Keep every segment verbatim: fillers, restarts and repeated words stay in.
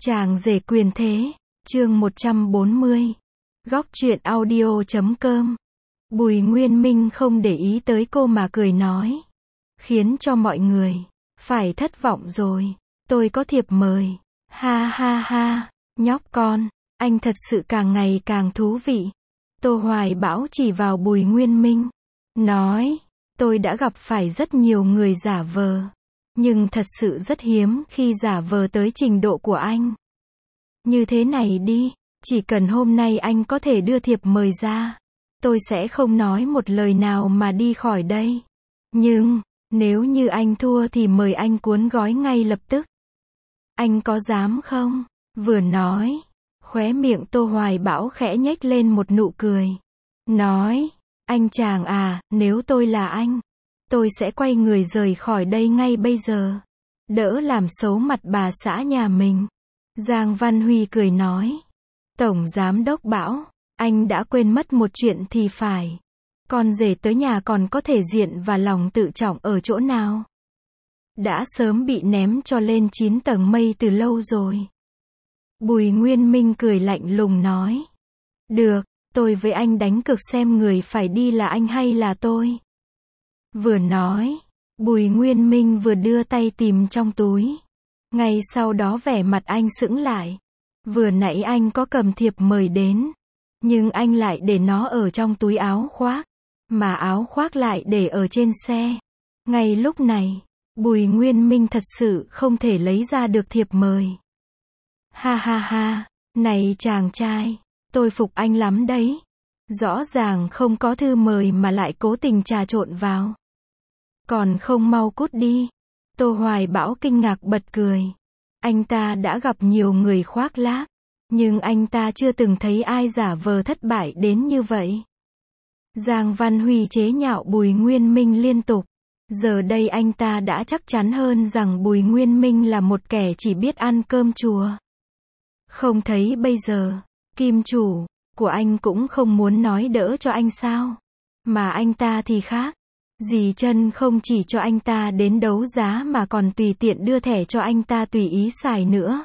Chàng rể quyền thế, chương một trăm bốn mươi. Góc truyện audio chấm com. Bùi Nguyên Minh không để ý tới cô mà cười nói. Khiến cho mọi người phải thất vọng rồi. Tôi có thiệp mời. Ha ha ha, nhóc con, anh thật sự càng ngày càng thú vị. Tô Hoài Bão chỉ vào Bùi Nguyên Minh. Nói, tôi đã gặp phải rất nhiều người giả vờ. Nhưng thật sự rất hiếm khi giả vờ tới trình độ của anh. Như thế này đi, chỉ cần hôm nay anh có thể đưa thiệp mời ra, tôi sẽ không nói một lời nào mà đi khỏi đây. Nhưng, nếu như anh thua thì mời anh cuốn gói ngay lập tức. Anh có dám không? Vừa nói, khóe miệng Tô Hoài Bão khẽ nhếch lên một nụ cười. Nói, anh chàng à, nếu tôi là anh, tôi sẽ quay người rời khỏi đây ngay bây giờ. Đỡ làm xấu mặt bà xã nhà mình. Giang Văn Huy cười nói. Tổng Giám Đốc Bão, anh đã quên mất một chuyện thì phải. Con rể tới nhà còn có thể diện và lòng tự trọng ở chỗ nào? Đã sớm bị ném cho lên chín tầng mây từ lâu rồi. Bùi Nguyên Minh cười lạnh lùng nói. Được, tôi với anh đánh cược xem người phải đi là anh hay là tôi. Vừa nói, Bùi Nguyên Minh vừa đưa tay tìm trong túi. Ngay sau đó vẻ mặt anh sững lại. Vừa nãy anh có cầm thiệp mời đến, nhưng anh lại để nó ở trong túi áo khoác, mà áo khoác lại để ở trên xe. Ngay lúc này, Bùi Nguyên Minh thật sự không thể lấy ra được thiệp mời. Ha ha ha, này chàng trai, tôi phục anh lắm đấy. Rõ ràng không có thư mời mà lại cố tình trà trộn vào. Còn không mau cút đi. Tô Hoài Bão kinh ngạc bật cười. Anh ta đã gặp nhiều người khoác lác, nhưng anh ta chưa từng thấy ai giả vờ thất bại đến như vậy. Giang Văn Huy chế nhạo Bùi Nguyên Minh liên tục. Giờ đây anh ta đã chắc chắn hơn rằng Bùi Nguyên Minh là một kẻ chỉ biết ăn cơm chùa. Không thấy bây giờ, kim chủ của anh cũng không muốn nói đỡ cho anh sao? Mà anh ta thì khác. Dì Chân không chỉ cho anh ta đến đấu giá mà còn tùy tiện đưa thẻ cho anh ta tùy ý xài nữa.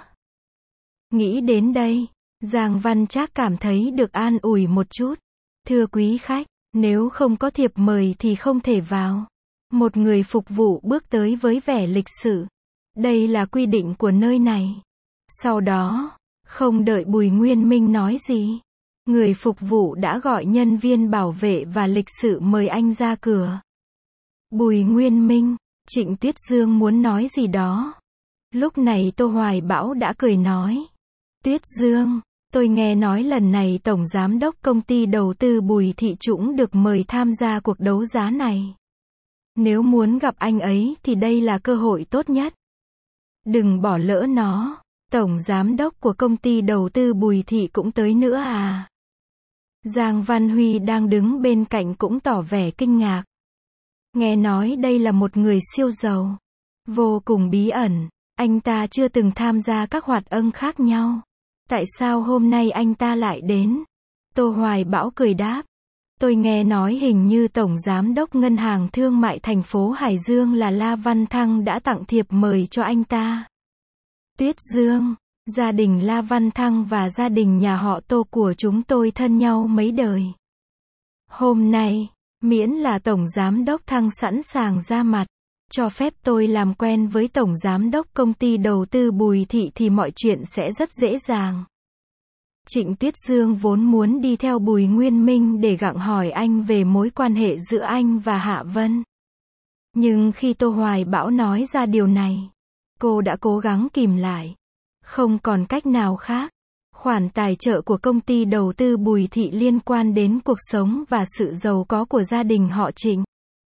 Nghĩ đến đây, Giang Văn Trác cảm thấy được an ủi một chút. Thưa quý khách, nếu không có thiệp mời thì không thể vào. Một người phục vụ bước tới với vẻ lịch sự. Đây là quy định của nơi này. Sau đó, không đợi Bùi Nguyên Minh nói gì, người phục vụ đã gọi nhân viên bảo vệ và lịch sự mời anh ra cửa. Bùi Nguyên Minh, Trịnh Tuyết Dương muốn nói gì đó. Lúc này Tô Hoài Bão đã cười nói. Tuyết Dương, tôi nghe nói lần này Tổng Giám Đốc Công ty Đầu tư Bùi Thị Trũng được mời tham gia cuộc đấu giá này. Nếu muốn gặp anh ấy thì đây là cơ hội tốt nhất. Đừng bỏ lỡ nó. Tổng Giám Đốc của Công ty Đầu tư Bùi Thị cũng tới nữa à? Giang Văn Huy đang đứng bên cạnh cũng tỏ vẻ kinh ngạc. Nghe nói đây là một người siêu giàu, vô cùng bí ẩn, anh ta chưa từng tham gia các hoạt âng khác nhau. Tại sao hôm nay anh ta lại đến? Tô Hoài Bão cười đáp. Tôi nghe nói hình như Tổng Giám Đốc Ngân hàng Thương mại thành phố Hải Dương là La Văn Thăng đã tặng thiệp mời cho anh ta. Tuyết Dương, gia đình La Văn Thăng và gia đình nhà họ Tô của chúng tôi thân nhau mấy đời. Hôm nay, miễn là Tổng Giám Đốc Thăng sẵn sàng ra mặt, cho phép tôi làm quen với Tổng Giám Đốc Công ty Đầu tư Bùi Thị thì mọi chuyện sẽ rất dễ dàng. Trịnh Tuyết Dương vốn muốn đi theo Bùi Nguyên Minh để gặng hỏi anh về mối quan hệ giữa anh và Hạ Vân. Nhưng khi Tô Hoài Bão nói ra điều này, cô đã cố gắng kìm lại. Không còn cách nào khác. Khoản tài trợ của công ty đầu tư Bùi Thị liên quan đến cuộc sống và sự giàu có của gia đình họ Trịnh.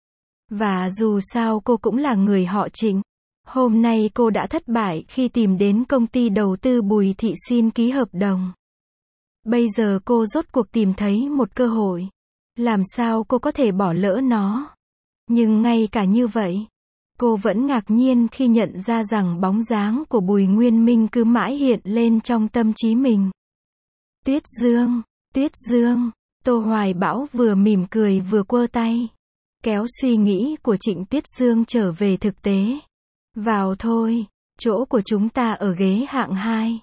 Và dù sao cô cũng là người họ Trịnh. Hôm nay cô đã thất bại khi tìm đến công ty đầu tư Bùi Thị xin ký hợp đồng. Bây giờ cô rốt cuộc tìm thấy một cơ hội. Làm sao cô có thể bỏ lỡ nó? Nhưng ngay cả như vậy, cô vẫn ngạc nhiên khi nhận ra rằng bóng dáng của Bùi Nguyên Minh cứ mãi hiện lên trong tâm trí mình. Tuyết Dương, Tuyết Dương, Tô Hoài Bão vừa mỉm cười vừa quơ tay, kéo suy nghĩ của Trịnh Tuyết Dương trở về thực tế. Vào thôi, chỗ của chúng ta ở ghế hạng hai.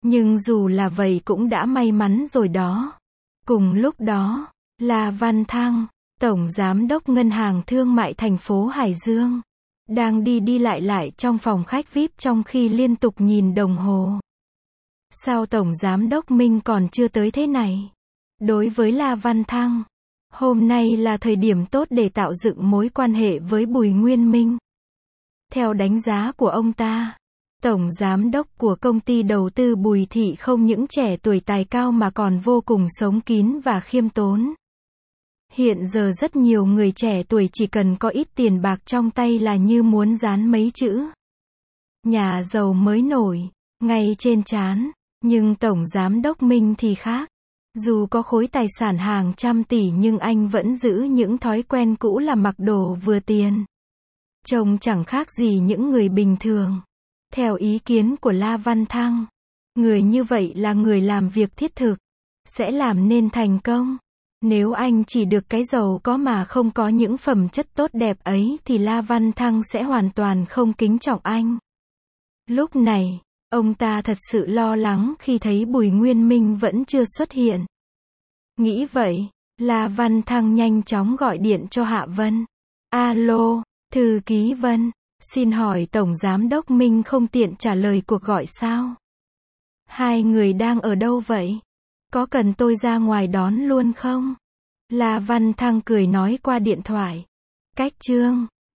Nhưng dù là vậy cũng đã may mắn rồi đó. Cùng lúc đó, La Văn Thăng, Tổng Giám đốc Ngân hàng Thương mại thành phố Hải Dương, đang đi đi lại lại trong phòng khách vi ai pi trong khi liên tục nhìn đồng hồ. Sao Tổng Giám đốc Minh còn chưa tới thế này? Đối với La Văn Thăng, hôm nay là thời điểm tốt để tạo dựng mối quan hệ với Bùi Nguyên Minh. Theo đánh giá của ông ta, Tổng Giám đốc của công ty đầu tư Bùi Thị không những trẻ tuổi tài cao mà còn vô cùng sống kín và khiêm tốn. Hiện giờ rất nhiều người trẻ tuổi chỉ cần có ít tiền bạc trong tay là như muốn dán mấy chữ nhà giàu mới nổi ngay trên trán, nhưng Tổng Giám đốc Minh thì khác. Dù có khối tài sản hàng trăm tỷ nhưng anh vẫn giữ những thói quen cũ là mặc đồ vừa tiền. Trông chẳng khác gì những người bình thường. Theo ý kiến của La Văn Thăng, người như vậy là người làm việc thiết thực, sẽ làm nên thành công. Nếu anh chỉ được cái giàu có mà không có những phẩm chất tốt đẹp ấy thì La Văn Thăng sẽ hoàn toàn không kính trọng anh. Lúc này, ông ta thật sự lo lắng khi thấy Bùi Nguyên Minh vẫn chưa xuất hiện. Nghĩ vậy, La Văn Thăng nhanh chóng gọi điện cho Hạ Vân. Alo, thư ký Vân, xin hỏi Tổng Giám đốc Minh không tiện trả lời cuộc gọi sao? Hai người đang ở đâu vậy? Có cần tôi ra ngoài đón luôn không? La Văn Thăng cười nói qua điện thoại. Cách chương